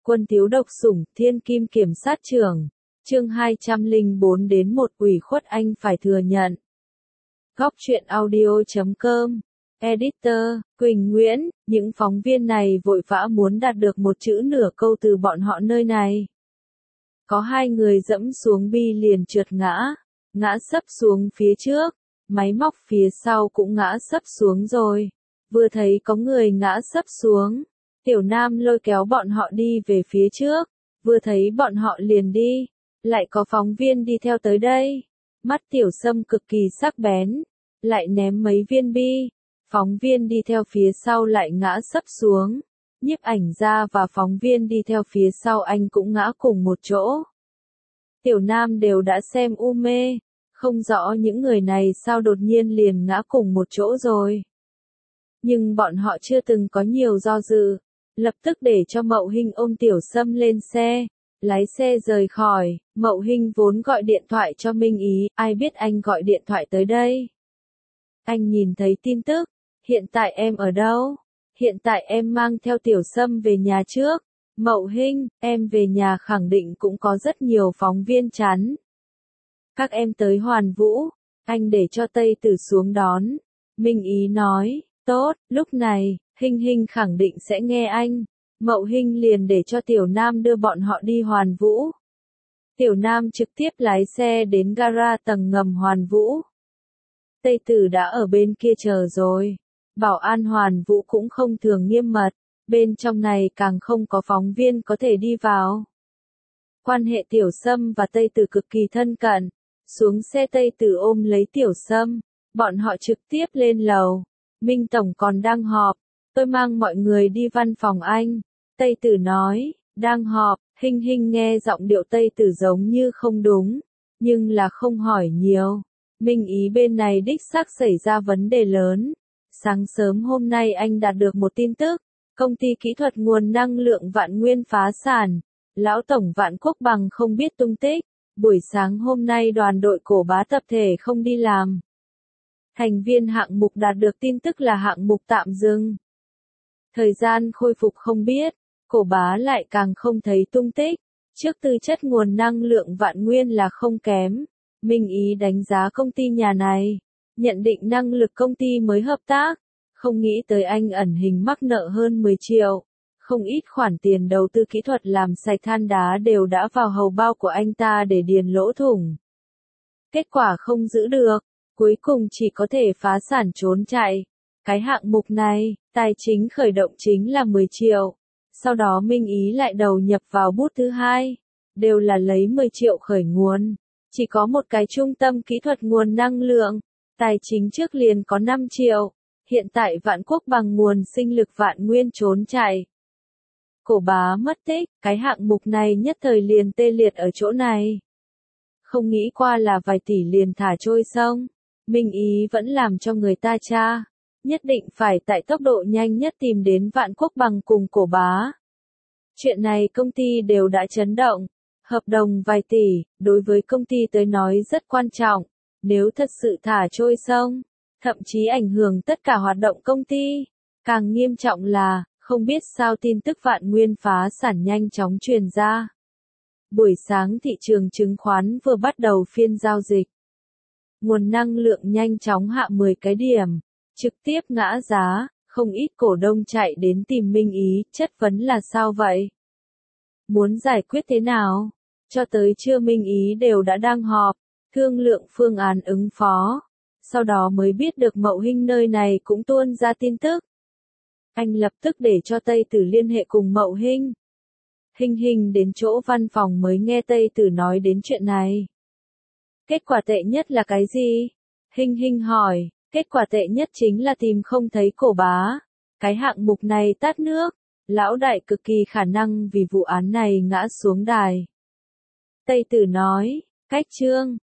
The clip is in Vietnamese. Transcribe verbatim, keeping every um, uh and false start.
Quân thiếu độc sủng, thiên kim kiểm sát trưởng. Chương hai trăm lẻ bốn đến một ủy khuất anh phải thừa nhận. Góc truyện audio chấm com. Editor, Quỳnh Nguyễn, những phóng viên này vội vã muốn đạt được một chữ nửa câu từ bọn họ nơi này. Có hai người dẫm xuống bi liền trượt ngã, ngã sấp xuống phía trước, máy móc phía sau cũng ngã sấp xuống rồi. Vừa thấy có người ngã sấp xuống, Tiểu Nam lôi kéo bọn họ đi về phía trước, vừa thấy bọn họ liền đi, lại có phóng viên đi theo tới đây. Mắt Tiểu Sâm cực kỳ sắc bén, lại ném mấy viên bi, phóng viên đi theo phía sau lại ngã sấp xuống, nhiếp ảnh gia và phóng viên đi theo phía sau anh cũng ngã cùng một chỗ. Tiểu Nam đều đã xem u mê, không rõ những người này sao đột nhiên liền ngã cùng một chỗ rồi. Nhưng bọn họ chưa từng có nhiều do dự, lập tức để cho Mậu Hinh ôm Tiểu Sâm lên xe, lái xe rời khỏi. Mậu Hinh vốn gọi điện thoại cho Minh Ý, ai biết anh gọi điện thoại tới đây. Anh nhìn thấy tin tức, hiện tại em ở đâu? Hiện tại em mang theo Tiểu Sâm về nhà trước. Mậu Hinh, em về nhà khẳng định cũng có rất nhiều phóng viên chắn. Các em tới Hoàn Vũ, anh để cho Tây Tử xuống đón. Minh Ý nói, tốt, lúc này, Hinh Hinh khẳng định sẽ nghe anh. Mậu Hinh liền để cho Tiểu Nam đưa bọn họ đi Hoàn Vũ. Tiểu Nam trực tiếp lái xe đến gara tầng ngầm Hoàn Vũ. Tây Tử đã ở bên kia chờ rồi. Bảo an Hoàn Vũ cũng không thường nghiêm mật, bên trong này càng không có phóng viên có thể đi vào. Quan hệ Tiểu Sâm và Tây Tử cực kỳ thân cận. Xuống xe Tây Tử ôm lấy Tiểu Sâm, bọn họ trực tiếp lên lầu. Minh Tổng còn đang họp, tôi mang mọi người đi văn phòng anh. Tây Tử nói, đang họp. Hinh Hinh nghe giọng điệu Tây Tử giống như không đúng, nhưng là không hỏi nhiều. Minh Ý bên này đích xác xảy ra vấn đề lớn. Sáng sớm hôm nay anh đạt được một tin tức, công ty kỹ thuật nguồn năng lượng Vạn Nguyên phá sản. Lão Tổng Vạn Quốc Bằng không biết tung tích. Buổi sáng hôm nay đoàn đội Cổ Bá tập thể không đi làm. Thành viên hạng mục đạt được tin tức là hạng mục tạm dừng. Thời gian khôi phục không biết, Cổ Bá lại càng không thấy tung tích. Trước tư chất nguồn năng lượng Vạn Nguyên là không kém. Minh Ý đánh giá công ty nhà này, nhận định năng lực công ty mới hợp tác. Không nghĩ tới anh ẩn hình mắc nợ hơn mười triệu. Không ít khoản tiền đầu tư kỹ thuật làm sạch than đá đều đã vào hầu bao của anh ta để điền lỗ thủng. Kết quả không giữ được, cuối cùng chỉ có thể phá sản trốn chạy. Cái hạng mục này, tài chính khởi động chính là mười triệu. Sau đó Minh Ý lại đầu nhập vào bút thứ hai, đều là lấy mười triệu khởi nguồn. Chỉ có một cái trung tâm kỹ thuật nguồn năng lượng, tài chính trước liền có năm triệu. Hiện tại Vạn Quốc Bằng nguồn sinh lực Vạn Nguyên trốn chạy. Cổ Bá mất tích, cái hạng mục này nhất thời liền tê liệt ở chỗ này. Không nghĩ qua là vài tỷ liền thả trôi sông. Minh Ý vẫn làm cho người ta tra. Nhất định phải tại tốc độ nhanh nhất tìm đến Vạn Quốc Bằng cùng Cổ Bá. Chuyện này công ty đều đã chấn động. Hợp đồng vài tỷ, đối với công ty tới nói rất quan trọng. Nếu thật sự thả trôi sông, thậm chí ảnh hưởng tất cả hoạt động công ty. Càng nghiêm trọng là, không biết sao tin tức Vạn Nguyên phá sản nhanh chóng truyền ra. Buổi sáng thị trường chứng khoán vừa bắt đầu phiên giao dịch. Nguồn năng lượng nhanh chóng hạ mười cái điểm, trực tiếp ngã giá, không ít cổ đông chạy đến tìm Minh Ý, chất vấn là sao vậy? Muốn giải quyết thế nào? Cho tới trưa Minh Ý đều đã đang họp, thương lượng phương án ứng phó. Sau đó mới biết được Mậu Hinh nơi này cũng tuôn ra tin tức. Anh lập tức để cho Tây Tử liên hệ cùng Mậu Hinh. Hinh Hinh đến chỗ văn phòng mới nghe Tây Tử nói đến chuyện này. Kết quả tệ nhất là cái gì? Hinh Hinh hỏi, kết quả tệ nhất chính là tìm không thấy Cổ Bá. Cái hạng mục này tát nước, lão đại cực kỳ khả năng vì vụ án này ngã xuống đài. Tây Tử nói, cách chương,